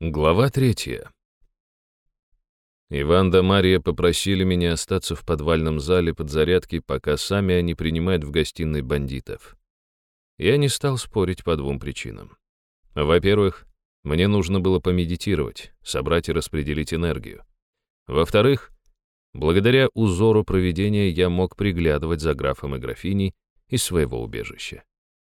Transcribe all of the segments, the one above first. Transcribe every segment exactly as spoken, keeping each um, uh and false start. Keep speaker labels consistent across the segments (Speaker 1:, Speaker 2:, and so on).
Speaker 1: Глава третья. Иван да Мария попросили меня остаться в подвальном зале подзарядки, пока сами они принимают в гостиной бандитов. Я не стал спорить по двум причинам. Во-первых, мне нужно было помедитировать, собрать и распределить энергию. Во-вторых, благодаря узору провидения я мог приглядывать за графом и графиней из своего убежища.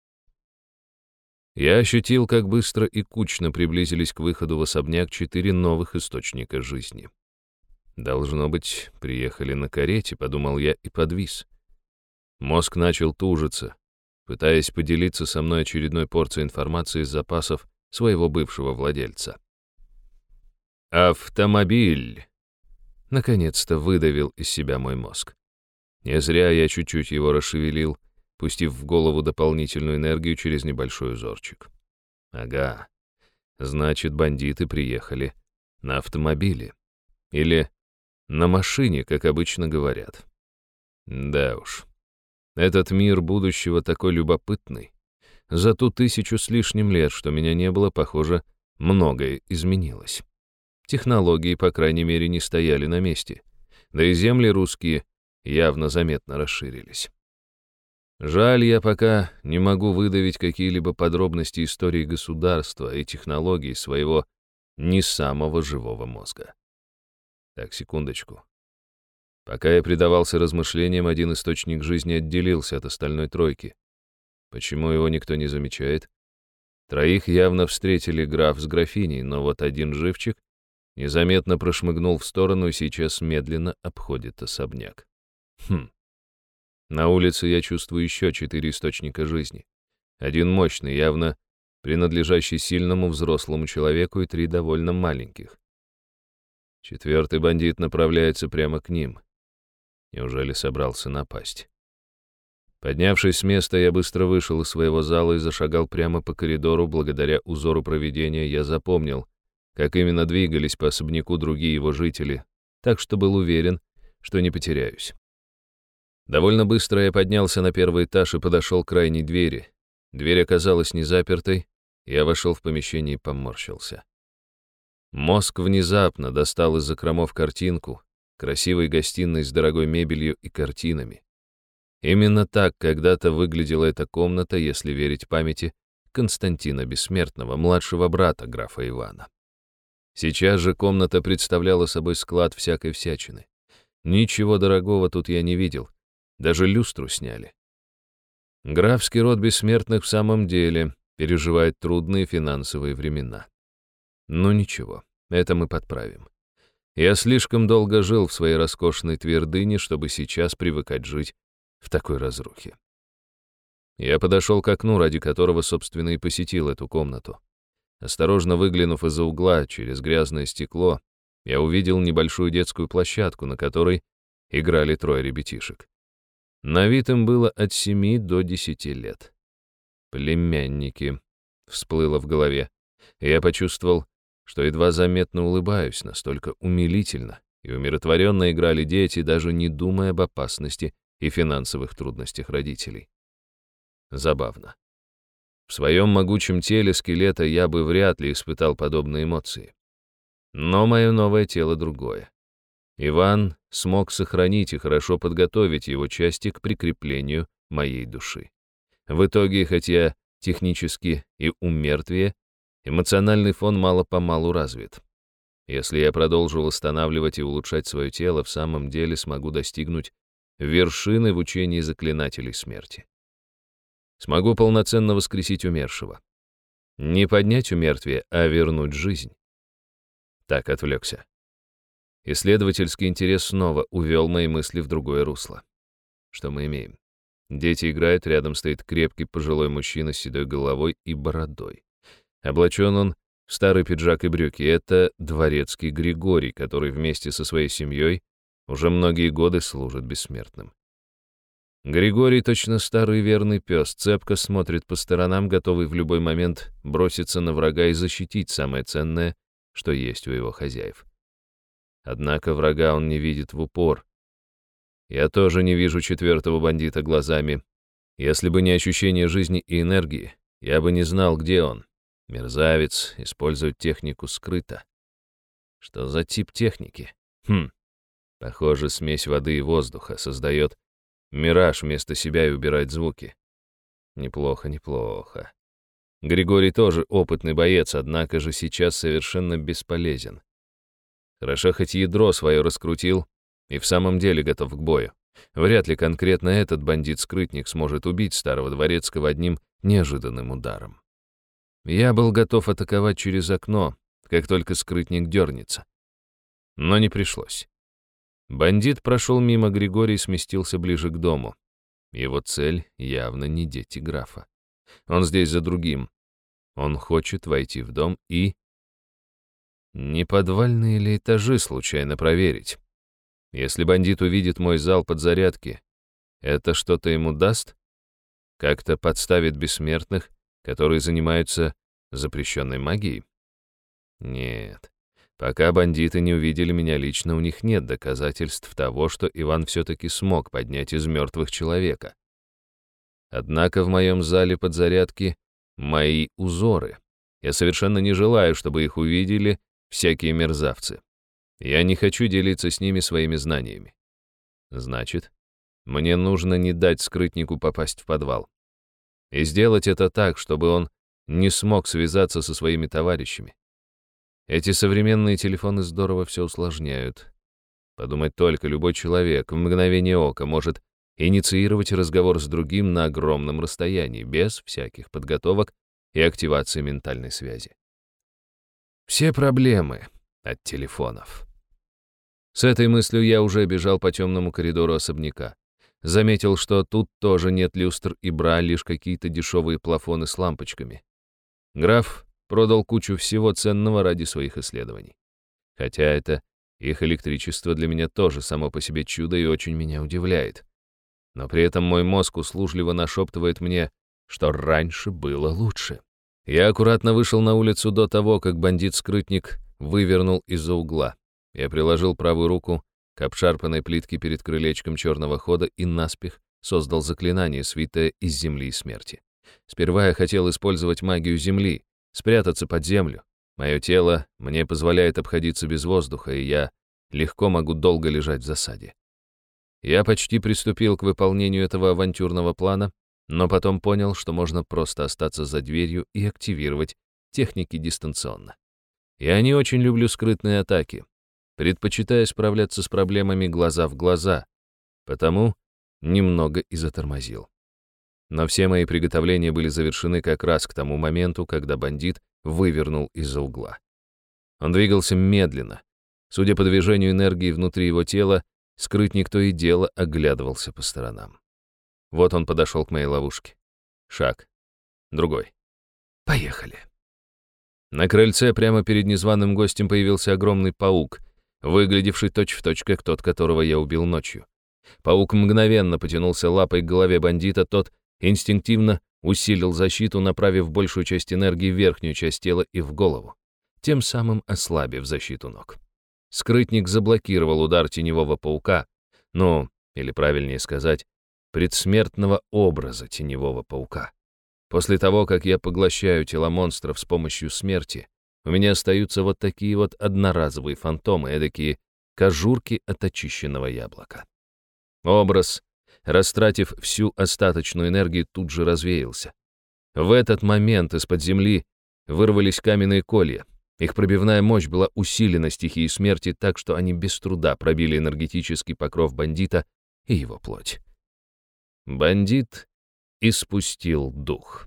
Speaker 1: Я ощутил, как быстро и кучно приблизились к выходу в особняк четыре новых источника жизни. «Должно быть, приехали на карете», — подумал я и подвис. Мозг начал тужиться, пытаясь поделиться со мной очередной порцией информации из запасов своего бывшего владельца. «Автомобиль!» — наконец-то выдавил из себя мой мозг. Не зря я чуть-чуть его расшевелил, пустив в голову дополнительную энергию через небольшой узорчик. Ага, значит, бандиты приехали на автомобиле. Или на машине, как обычно говорят. Да уж, этот мир будущего такой любопытный. За ту тысячу с лишним лет, что меня не было, похоже, многое изменилось. Технологии, по крайней мере, не стояли на месте. Да и земли русские явно заметно расширились. Жаль, я пока не могу выдавить какие-либо подробности истории государства и технологий своего не самого живого мозга. Так, секундочку. Пока я предавался размышлениям, один источник жизни отделился от остальной тройки. Почему его никто не замечает? Троих явно встретили граф с графиней, но вот один живчик незаметно прошмыгнул в сторону и сейчас медленно обходит особняк. Хм. На улице я чувствую еще четыре источника жизни. Один мощный, явно принадлежащий сильному взрослому человеку, и три довольно маленьких. Четвертый бандит направляется прямо к ним. Неужели собрался напасть? Поднявшись с места, я быстро вышел из своего зала и зашагал прямо по коридору. Благодаря узору провидения я запомнил, как именно двигались по особняку другие его жители, так что был уверен, что не потеряюсь. Довольно быстро я поднялся на первый этаж и подошел к крайней двери. Дверь оказалась не запертой, я вошел в помещение и поморщился. Мозг внезапно достал из закромов картинку, красивой гостиной с дорогой мебелью и картинами. Именно так когда-то выглядела эта комната, если верить памяти Константина Бессмертного, младшего брата графа Ивана. Сейчас же комната представляла собой склад всякой всячины. Ничего дорогого тут я не видел. Даже люстру сняли. Графский род Бессмертных в самом деле переживает трудные финансовые времена. Но ничего, это мы подправим. Я слишком долго жил в своей роскошной твердыне, чтобы сейчас привыкать жить в такой разрухе. Я подошел к окну, ради которого, собственно, и посетил эту комнату. Осторожно выглянув из-за угла через грязное стекло, я увидел небольшую детскую площадку, на которой играли трое ребятишек. На вид им было от семи до десяти лет. «Племянники», — всплыло в голове. Я почувствовал, что едва заметно улыбаюсь, настолько умилительно и умиротворенно играли дети, даже не думая об опасности и финансовых трудностях родителей. Забавно. В своем могучем теле скелета я бы вряд ли испытал подобные эмоции. Но мое новое тело другое. Иван смог сохранить и хорошо подготовить его части к прикреплению моей души. В итоге, хоть я технически и умертвее, эмоциональный фон мало-помалу развит. Если я продолжу восстанавливать и улучшать свое тело, в самом деле смогу достигнуть вершины в учении заклинателей смерти. Смогу полноценно воскресить умершего. Не поднять умертвие, а вернуть жизнь. Так, отвлекся. Исследовательский интерес снова увел мои мысли в другое русло. Что мы имеем? Дети играют, рядом стоит крепкий пожилой мужчина с седой головой и бородой. Облачен он в старый пиджак и брюки. Это дворецкий Григорий, который вместе со своей семьей уже многие годы служит бессмертным. Григорий точно старый верный пес, цепко смотрит по сторонам, готовый в любой момент броситься на врага и защитить самое ценное, что есть у его хозяев. Однако врага он не видит в упор. Я тоже не вижу четвертого бандита глазами. Если бы не ощущение жизни и энергии, я бы не знал, где он. Мерзавец использует технику скрыто. Что за тип техники? Хм, похоже, смесь воды и воздуха создает мираж вместо себя и убирает звуки. Неплохо, неплохо. Григорий тоже опытный боец, однако же сейчас совершенно бесполезен. Хорошо, хоть ядро свое раскрутил и в самом деле готов к бою. Вряд ли конкретно этот бандит-скрытник сможет убить старого дворецкого одним неожиданным ударом. Я был готов атаковать через окно, как только скрытник дернется. Но не пришлось. Бандит прошел мимо Григория и сместился ближе к дому. Его цель явно не дети графа. Он здесь за другим. Он хочет войти в дом и... Не подвальные ли этажи случайно проверить? Если бандит увидит мой зал подзарядки, это что-то ему даст? Как-то подставит бессмертных, которые занимаются запрещенной магией? Нет. Пока бандиты не увидели меня лично, у них нет доказательств того, что Иван все-таки смог поднять из мертвых человека. Однако в моем зале подзарядки мои узоры. Я совершенно не желаю, чтобы их увидели всякие мерзавцы. Я не хочу делиться с ними своими знаниями. Значит, мне нужно не дать скрытнику попасть в подвал. И сделать это так, чтобы он не смог связаться со своими товарищами. Эти современные телефоны здорово все усложняют. Подумать только, любой человек в мгновение ока может инициировать разговор с другим на огромном расстоянии, без всяких подготовок и активации ментальной связи. Все проблемы от телефонов. С этой мыслью я уже бежал по темному коридору особняка. Заметил, что тут тоже нет люстр и бра, лишь какие-то дешевые плафоны с лампочками. Граф продал кучу всего ценного ради своих исследований. Хотя это их электричество для меня тоже само по себе чудо и очень меня удивляет. Но при этом мой мозг услужливо нашептывает мне, что раньше было лучше. Я аккуратно вышел на улицу до того, как бандит-скрытник вывернул из-за угла. Я приложил правую руку к обшарпанной плитке перед крылечком черного хода и наспех создал заклинание, свитое из земли и смерти. Сперва я хотел использовать магию земли, спрятаться под землю. Мое тело мне позволяет обходиться без воздуха, и я легко могу долго лежать в засаде. Я почти приступил к выполнению этого авантюрного плана, но потом понял, что можно просто остаться за дверью и активировать техники дистанционно. Я не очень люблю скрытные атаки, предпочитаю справляться с проблемами глаза в глаза, потому немного и затормозил. Но все мои приготовления были завершены как раз к тому моменту, когда бандит вывернул из-за угла. Он двигался медленно. Судя по движению энергии внутри его тела, скрытник то и дело оглядывался по сторонам. Вот он подошел к моей ловушке. Шаг. Другой. Поехали. На крыльце прямо перед незваным гостем появился огромный паук, выглядевший точь-в-точь, как тот, которого я убил ночью. Паук мгновенно потянулся лапой к голове бандита, тот инстинктивно усилил защиту, направив большую часть энергии в верхнюю часть тела и в голову, тем самым ослабив защиту ног. Скрытник заблокировал удар теневого паука, ну, или правильнее сказать, предсмертного образа теневого паука. После того, как я поглощаю тела монстров с помощью смерти, у меня остаются вот такие вот одноразовые фантомы, эдакие кожурки от очищенного яблока. Образ, растратив всю остаточную энергию, тут же развеялся. В этот момент из-под земли вырвались каменные колья. Их пробивная мощь была усилена стихией смерти так, что они без труда пробили энергетический покров бандита и его плоть. Бандит испустил дух.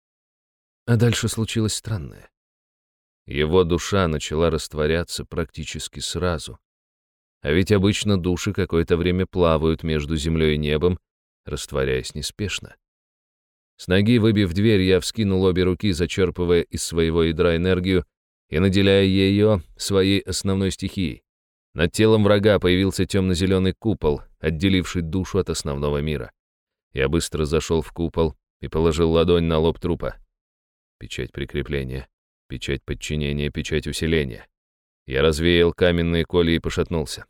Speaker 1: А дальше случилось странное. Его душа начала растворяться практически сразу. А ведь обычно души какое-то время плавают между землей и небом, растворяясь неспешно. С ноги, выбив дверь, я вскинул обе руки, зачерпывая из своего ядра энергию и наделяя ее своей основной стихией. Над телом врага появился темно-зеленый купол, отделивший душу от основного мира. Я быстро зашел в купол и положил ладонь на лоб трупа. Печать прикрепления, печать подчинения, печать усиления. Я развеял каменные колья и пошатнулся.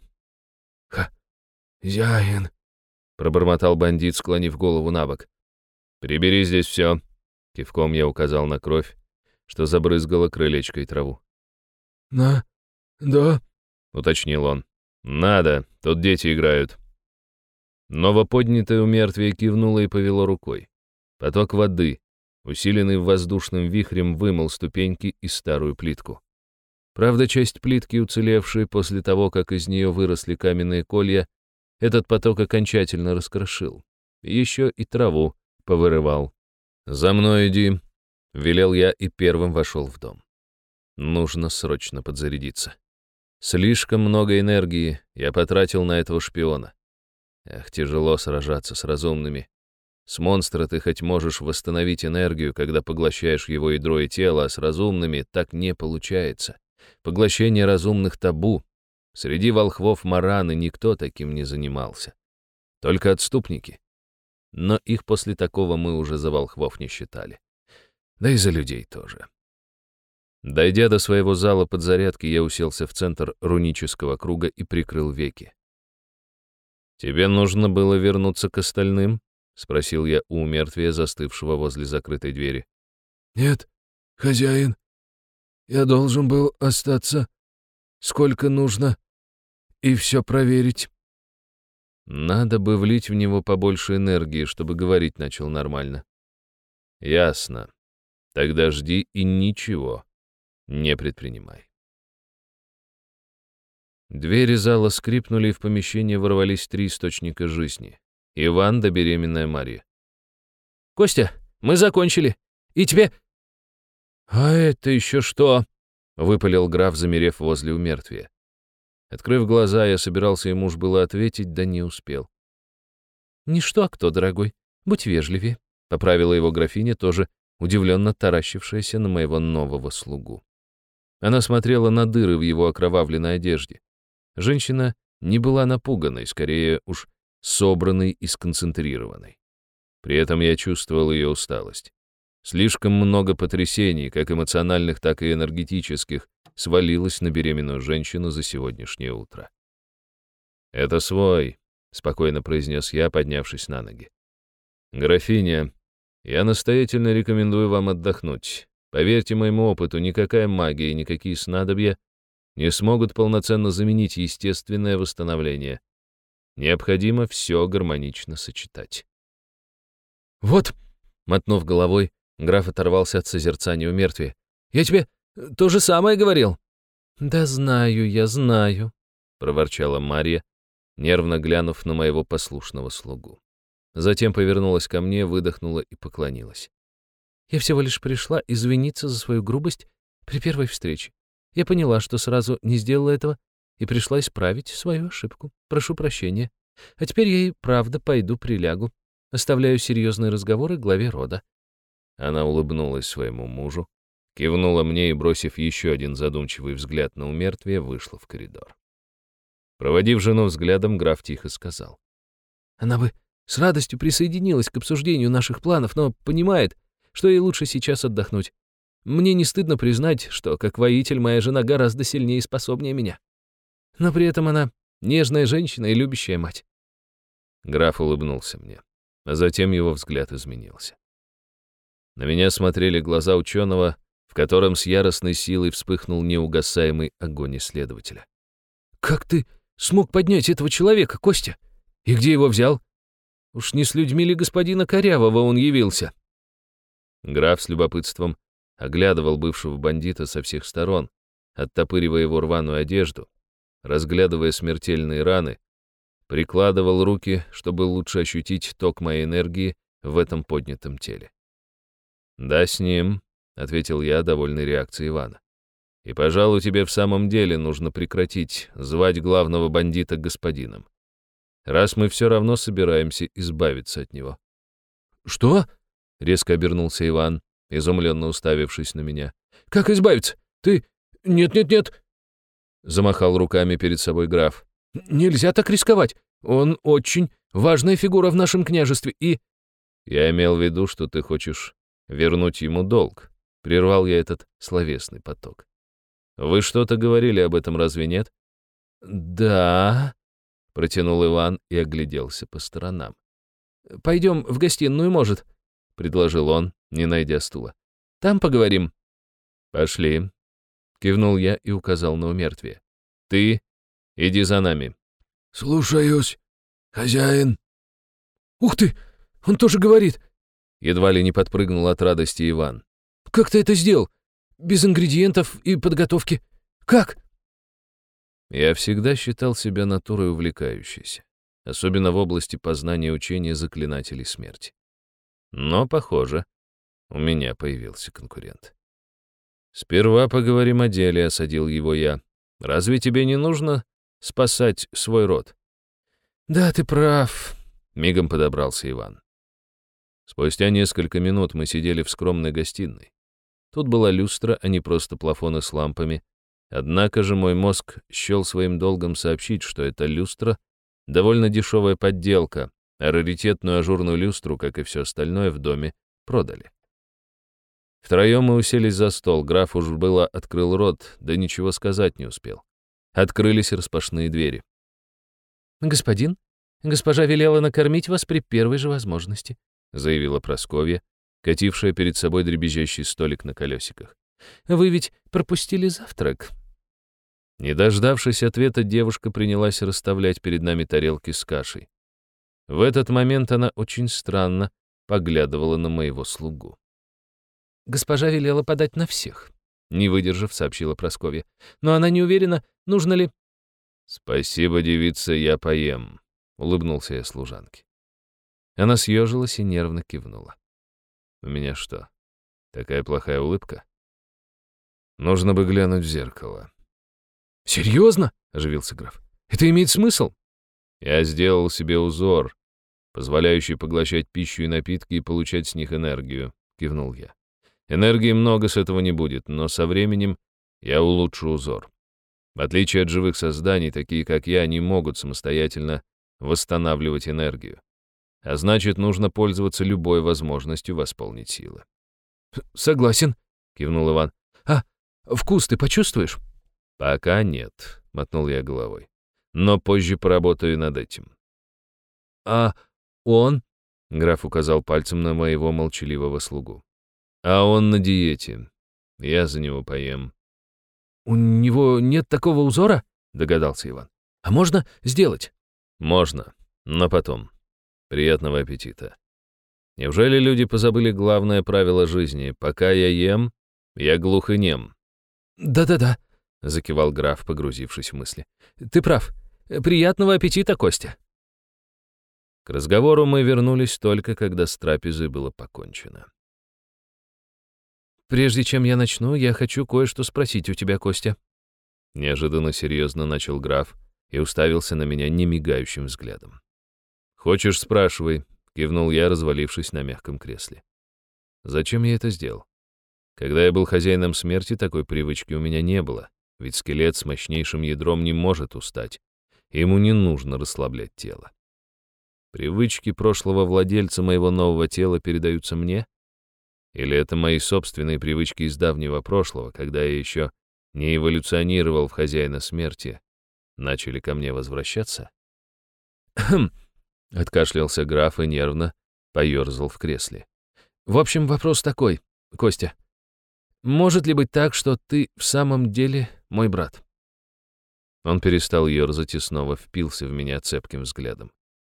Speaker 1: «Хозяин», — пробормотал бандит, склонив голову на бок. «Прибери здесь все», — кивком я указал на кровь, что забрызгало крылечко и траву.
Speaker 2: «На... да...»
Speaker 1: — уточнил он. «Надо, тут дети играют». Новоподнятое умертвие кивнуло и повело рукой. Поток воды, усиленный воздушным вихрем, вымыл ступеньки и старую плитку. Правда, часть плитки, уцелевшей после того, как из нее выросли каменные колья, этот поток окончательно раскрошил. Еще и траву повырывал. «За мной иди», — велел я и первым вошел в дом. Нужно срочно подзарядиться. Слишком много энергии я потратил на этого шпиона. Эх, тяжело сражаться с разумными. С монстра ты хоть можешь восстановить энергию, когда поглощаешь его ядро и тело, а с разумными так не получается. Поглощение разумных табу. Среди волхвов Мараны никто таким не занимался. Только отступники. Но их после такого мы уже за волхвов не считали. Да и за людей тоже. Дойдя до своего зала подзарядки, я уселся в центр рунического круга и прикрыл веки. «Тебе нужно было вернуться к остальным?» — спросил я у умертвия, застывшего возле закрытой двери.
Speaker 2: «Нет, хозяин, я должен был остаться сколько нужно и все проверить».
Speaker 1: Надо бы влить в него побольше энергии, чтобы говорить начал нормально. «Ясно. Тогда жди и ничего не предпринимай». Двери зала скрипнули, и в помещение ворвались три источника жизни. Иван да беременная Мария.
Speaker 3: «Костя, мы закончили. И тебе...»
Speaker 1: «А это еще что?» — выпалил граф, замерев возле умертвия. Открыв глаза, я собирался ему уж было ответить, да не успел.
Speaker 3: «Не что, а кто, дорогой? Будь вежливее», — поправила его графиня, тоже удивленно таращившаяся на моего нового слугу.
Speaker 1: Она смотрела на дыры в его окровавленной одежде. Женщина не была напуганной, скорее уж собранной и сконцентрированной. При этом я чувствовал ее усталость. Слишком много потрясений, как эмоциональных, так и энергетических, свалилось на беременную женщину за сегодняшнее утро. «Это свой», — спокойно произнес я, поднявшись на ноги. «Графиня, я настоятельно рекомендую вам отдохнуть. Поверьте моему опыту, никакая магия и никакие снадобья не смогут полноценно заменить естественное восстановление. Необходимо все гармонично сочетать».
Speaker 3: «Вот», — мотнув головой, граф оторвался от созерцания умертвия. «Я тебе то же самое говорил». «Да знаю я, знаю», — проворчала Марья, нервно глянув на моего послушного слугу. Затем повернулась ко мне, выдохнула и поклонилась. «Я всего лишь пришла извиниться за свою грубость при первой встрече. Я поняла, что сразу не сделала этого, и пришла исправить свою ошибку. Прошу прощения. А теперь я и правда пойду прилягу. Оставляю серьезные разговоры главе рода».
Speaker 1: Она улыбнулась своему мужу, кивнула мне и, бросив еще один задумчивый взгляд на умертвие, вышла в коридор. Проводив жену взглядом, граф тихо сказал:
Speaker 3: «Она бы с радостью присоединилась к обсуждению наших планов, но понимает, что ей лучше сейчас отдохнуть. Мне не стыдно признать, что, как воитель, моя жена гораздо сильнее и способнее меня. Но при этом она нежная женщина и любящая мать».
Speaker 1: Граф улыбнулся мне, а затем его взгляд изменился. На меня смотрели глаза ученого, в котором с яростной силой вспыхнул неугасаемый огонь исследователя.
Speaker 3: «Как ты смог поднять этого человека, Костя? И где его взял? Уж не с людьми ли господина Корявого он явился?»
Speaker 1: Граф с любопытством оглядывал бывшего бандита со всех сторон, оттопыривая его рваную одежду, разглядывая смертельные раны, прикладывал руки, чтобы лучше ощутить ток моей энергии в этом поднятом теле. «Да, с ним», — ответил я, довольный реакцией Ивана. «И, пожалуй, тебе в самом деле нужно прекратить звать главного бандита господином, раз мы все равно собираемся избавиться от него».
Speaker 3: «Что?»
Speaker 1: — резко обернулся Иван, изумленно уставившись на меня.
Speaker 3: «Как избавиться? Ты... Нет-нет-нет!»
Speaker 1: Замахал руками перед собой граф.
Speaker 3: «Нельзя так рисковать. Он очень важная фигура в нашем княжестве и...»
Speaker 1: «Я имел в виду, что ты хочешь вернуть ему долг», — прервал я этот словесный поток. «Вы что-то говорили об этом, разве нет?»
Speaker 3: «Да...» — протянул Иван и огляделся по сторонам. «Пойдем в гостиную, может?» — предложил он, не найдя стула. «Там поговорим».
Speaker 1: «Пошли», — кивнул я и указал на умертвие. «Ты иди за нами».
Speaker 2: «Слушаюсь, хозяин».
Speaker 3: «Ух ты! Он тоже говорит!»
Speaker 1: Едва ли не подпрыгнул от радости Иван.
Speaker 3: «Как ты это сделал? Без ингредиентов и подготовки? Как?»
Speaker 1: Я всегда считал себя натурой увлекающейся, особенно в области познания учения заклинателей смерти. Но, похоже, у меня появился конкурент. «Сперва поговорим о деле», — осадил его я. «Разве тебе не нужно спасать свой род?»
Speaker 3: «Да, ты прав»,
Speaker 1: — мигом подобрался Иван. Спустя несколько минут мы сидели в скромной гостиной. Тут была люстра, а не просто плафоны с лампами. Однако же мой мозг счел своим долгом сообщить, что эта люстра — довольно дешевая подделка, а раритетную ажурную люстру, как и все остальное в доме, продали. Втроем мы уселись за стол, граф уж было открыл рот, да ничего сказать не успел. Открылись распашные двери.
Speaker 3: «Господин, госпожа велела накормить вас при первой же возможности»,
Speaker 1: заявила Прасковья, катившая перед собой дребезжащий столик на колесиках.
Speaker 3: «Вы ведь пропустили завтрак».
Speaker 1: Не дождавшись ответа, девушка принялась расставлять перед нами тарелки с кашей. В этот момент она очень странно поглядывала на моего слугу.
Speaker 3: «Госпожа велела подать на всех», — не выдержав, сообщила Прасковья. «Но она не уверена, нужно ли...»
Speaker 1: «Спасибо, девица, я поем», — улыбнулся я служанке. Она съежилась и нервно кивнула. «У меня что, такая плохая улыбка? Нужно бы глянуть в зеркало».
Speaker 3: «Серьезно?» — оживился граф. «Это имеет смысл?»
Speaker 1: «Я сделал себе узор, позволяющий поглощать пищу и напитки и получать с них энергию», — кивнул я. «Энергии много с этого не будет, но со временем я улучшу узор. В отличие от живых созданий, такие как я не могут самостоятельно восстанавливать энергию. А значит, нужно пользоваться любой возможностью восполнить силы».
Speaker 3: «Согласен», — кивнул Иван. «А вкус ты почувствуешь?»
Speaker 1: «Пока нет», — мотнул я головой. «Но позже поработаю над этим».
Speaker 3: «А он?»
Speaker 1: — граф указал пальцем на моего молчаливого слугу. «А он на диете. Я за него поем».
Speaker 3: «У него нет такого узора?» — догадался Иван. «А можно сделать?»
Speaker 1: «Можно, но потом. Приятного аппетита. Неужели люди позабыли главное правило жизни? Пока я ем, я глух и нем».
Speaker 3: «Да-да-да», — закивал граф, погрузившись в мысли. «Ты прав. Приятного аппетита, Костя».
Speaker 1: К разговору мы вернулись только, когда с трапезой было покончено.
Speaker 3: «Прежде чем я начну, я хочу кое-что спросить у тебя, Костя».
Speaker 1: Неожиданно серьезно начал граф и уставился на меня немигающим взглядом. «Хочешь, спрашивай», — кивнул я, развалившись на мягком кресле. «Зачем я это сделал? Когда я был хозяином смерти, такой привычки у меня не было, ведь скелет с мощнейшим ядром не может устать, ему не нужно расслаблять тело. Привычки прошлого владельца моего нового тела передаются мне? Или это мои собственные привычки из давнего прошлого, когда я еще не эволюционировал в хозяина смерти, начали ко мне возвращаться?»
Speaker 3: «Хм»,
Speaker 1: — откашлялся граф и нервно поерзал в кресле.
Speaker 3: «В общем, вопрос такой, Костя. Может ли быть так, что ты в самом деле мой брат?»
Speaker 1: Он перестал ерзать и снова впился в меня цепким взглядом.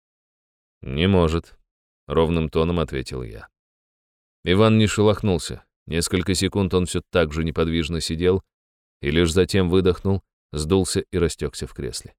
Speaker 1: «Не может», — ровным тоном ответил я. Иван не шелохнулся. Несколько секунд он все так же неподвижно сидел и лишь затем выдохнул, сдулся и растекся в кресле.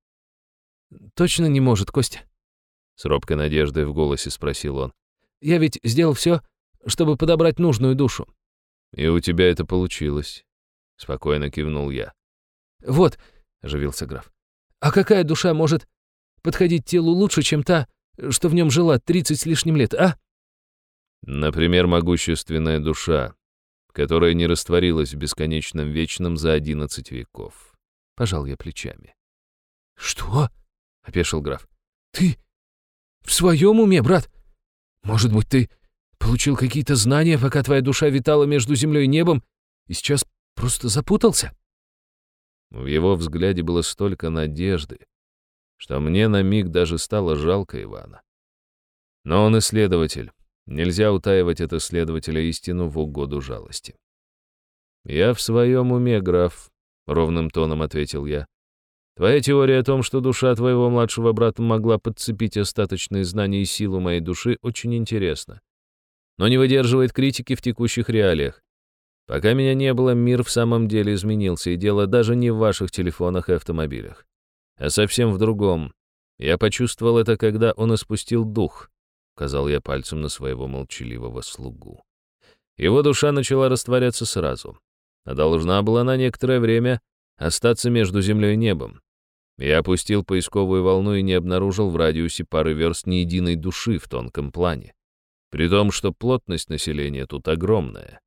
Speaker 3: «Точно не может, Костя?»
Speaker 1: С робкой надеждой в голосе спросил он.
Speaker 3: «Я ведь сделал все, чтобы подобрать нужную душу».
Speaker 1: «И у тебя это получилось», — спокойно кивнул я.
Speaker 3: «Вот», — оживился граф, — «а какая душа может подходить телу лучше, чем та, что в нем жила тридцать с лишним лет, а?»
Speaker 1: «Например, могущественная душа, которая не растворилась в бесконечном вечном за одиннадцать веков», — пожал я плечами.
Speaker 3: «Что?» — опешил граф. «Ты в своем уме, брат? Может быть, ты получил какие-то знания, пока твоя душа витала между землей и небом, и сейчас просто запутался?»
Speaker 1: В его взгляде было столько надежды, что мне на миг даже стало жалко Ивана. Но он исследователь. Нельзя утаивать от исследователя истину в угоду жалости. «Я в своем уме, граф», — ровным тоном ответил я. «Твоя теория о том, что душа твоего младшего брата могла подцепить остаточные знания и силу моей души, очень интересна, но не выдерживает критики в текущих реалиях. Пока меня не было, мир в самом деле изменился, и дело даже не в ваших телефонах и автомобилях, а совсем в другом. Я почувствовал это, когда он испустил дух», — указал я пальцем на своего молчаливого слугу. «Его душа начала растворяться сразу, а должна была на некоторое время остаться между землей и небом. Я опустил поисковую волну и не обнаружил в радиусе пары верст ни единой души в тонком плане, при том, что плотность населения тут огромная».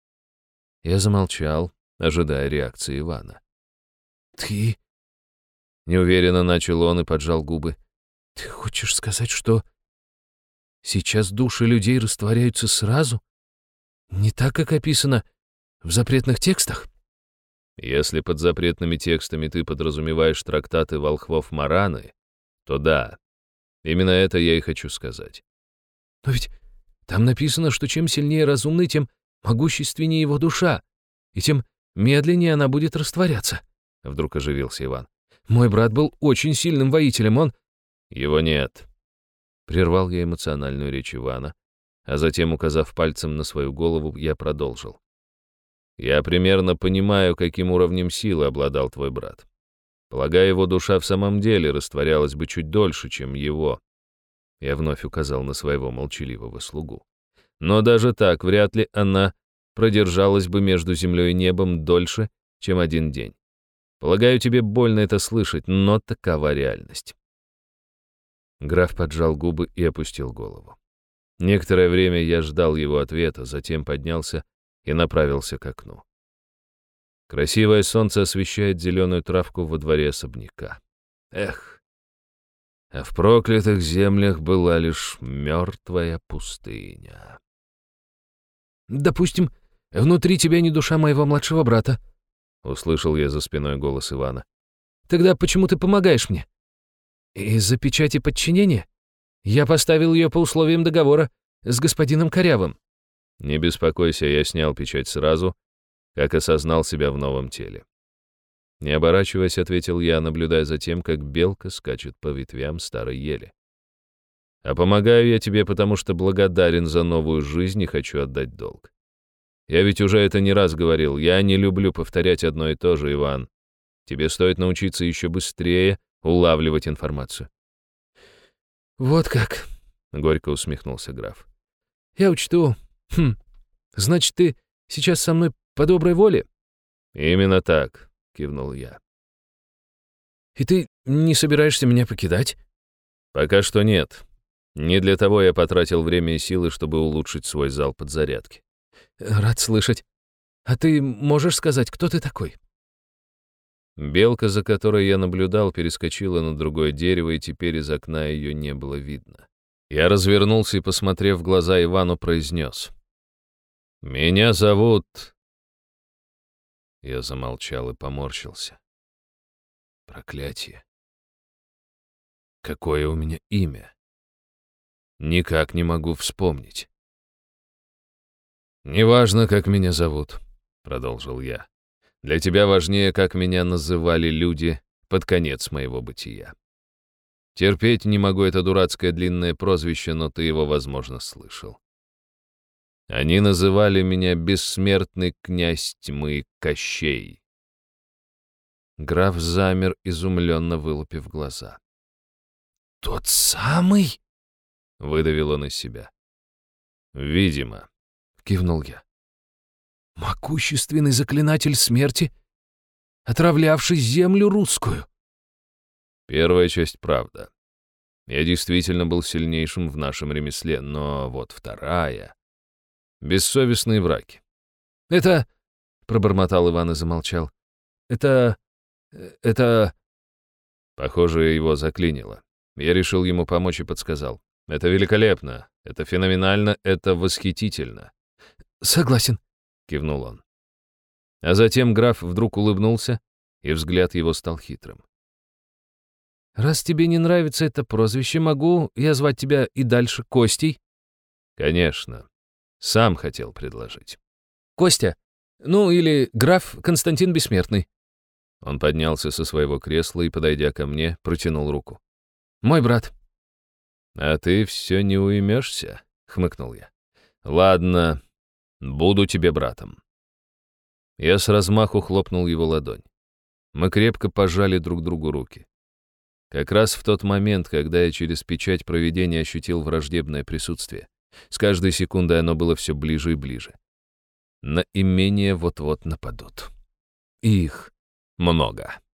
Speaker 1: Я замолчал, ожидая реакции Ивана.
Speaker 3: «Ты...»
Speaker 1: — неуверенно начал он и поджал губы.
Speaker 3: «Ты хочешь сказать, что сейчас души людей растворяются сразу? Не так, как описано в запретных текстах?»
Speaker 1: «Если под запретными текстами ты подразумеваешь трактаты волхвов Мараны, то да, именно это я и хочу сказать».
Speaker 3: «Но ведь там написано, что чем сильнее разумный, тем могущественнее его душа, и тем медленнее она будет растворяться», — вдруг оживился Иван. «Мой брат был очень сильным воителем, он...»
Speaker 1: «Его нет», — прервал я эмоциональную речь Ивана, а затем, указав пальцем на свою голову, я продолжил. «Я примерно понимаю, каким уровнем силы обладал твой брат. Полагаю, его душа в самом деле растворялась бы чуть дольше, чем его». Я вновь указал на своего молчаливого слугу. «Но даже так, вряд ли она продержалась бы между землей и небом дольше, чем один день. Полагаю, тебе больно это слышать, но такова реальность». Граф поджал губы и опустил голову. Некоторое время я ждал его ответа, затем поднялся и направился к окну. Красивое солнце освещает зеленую травку во дворе особняка. Эх, а в проклятых землях была лишь мертвая пустыня.
Speaker 3: «Допустим, внутри тебя не душа моего младшего брата»,
Speaker 1: — услышал я за спиной голос Ивана.
Speaker 3: «Тогда почему ты помогаешь мне? Из-за печати подчинения? Я поставил ее по условиям договора с господином Корявым».
Speaker 1: «Не беспокойся, я снял печать сразу, как осознал себя в новом теле». Не оборачиваясь, ответил я, наблюдая за тем, как белка скачет по ветвям старой ели. «А помогаю я тебе, потому что благодарен за новую жизнь и хочу отдать долг. Я ведь уже это не раз говорил, я не люблю повторять одно и то же, Иван. Тебе стоит научиться еще быстрее улавливать информацию».
Speaker 3: «Вот как», — горько усмехнулся граф. «Я учту. Хм, значит, ты сейчас со мной по доброй воле?»
Speaker 1: «Именно так», — кивнул я.
Speaker 3: «И ты не собираешься меня покидать?»
Speaker 1: «Пока что нет. Не для того я потратил время и силы, чтобы улучшить свой зал подзарядки».
Speaker 3: «Рад слышать. А ты можешь сказать, кто ты такой?»
Speaker 1: Белка, за которой я наблюдал, перескочила на другое дерево, и теперь из окна ее не было видно. Я развернулся и, посмотрев в глаза Ивану, произнес: «Меня зовут...» Я замолчал и поморщился. Проклятие. Какое у меня имя? Никак не могу вспомнить. «Неважно, как меня зовут», — продолжил я. «Для тебя важнее, как меня называли люди под конец моего бытия. Терпеть не могу это дурацкое длинное прозвище, но ты его, возможно, слышал. Они называли меня бессмертный князь тьмы Кощей». Граф замер, изумленно вылупив глаза.
Speaker 3: «Тот самый?»
Speaker 1: — выдавил он из себя. «Видимо», — кивнул я.
Speaker 3: «Могущественный заклинатель смерти, отравлявший землю русскую».
Speaker 1: Первая часть — правда. Я действительно был сильнейшим в нашем ремесле, но вот вторая — бессовестные враки.
Speaker 3: «Это...» — пробормотал Иван и замолчал. «Это... это...»
Speaker 1: Похоже, его заклинило. Я решил ему помочь и подсказал. «Это великолепно, это феноменально, это восхитительно».
Speaker 3: «Согласен», —
Speaker 1: кивнул он. А затем граф вдруг улыбнулся, и взгляд его стал хитрым.
Speaker 3: «Раз тебе не нравится это прозвище, могу я звать тебя и дальше Костей?»
Speaker 1: «Конечно. Сам хотел предложить».
Speaker 3: «Костя, Ну, или граф Константин Бессмертный».
Speaker 1: Он поднялся со своего кресла и, подойдя ко мне, протянул руку.
Speaker 3: «Мой брат».
Speaker 1: «А ты все не уймешься?» — хмыкнул я. «Ладно, буду тебе братом». Я с размаху хлопнул его ладонь. Мы крепко пожали друг другу руки. Как раз в тот момент, когда я через печать провидения ощутил враждебное присутствие. С каждой секундой оно было все ближе и ближе. На имение вот-вот нападут. И их много.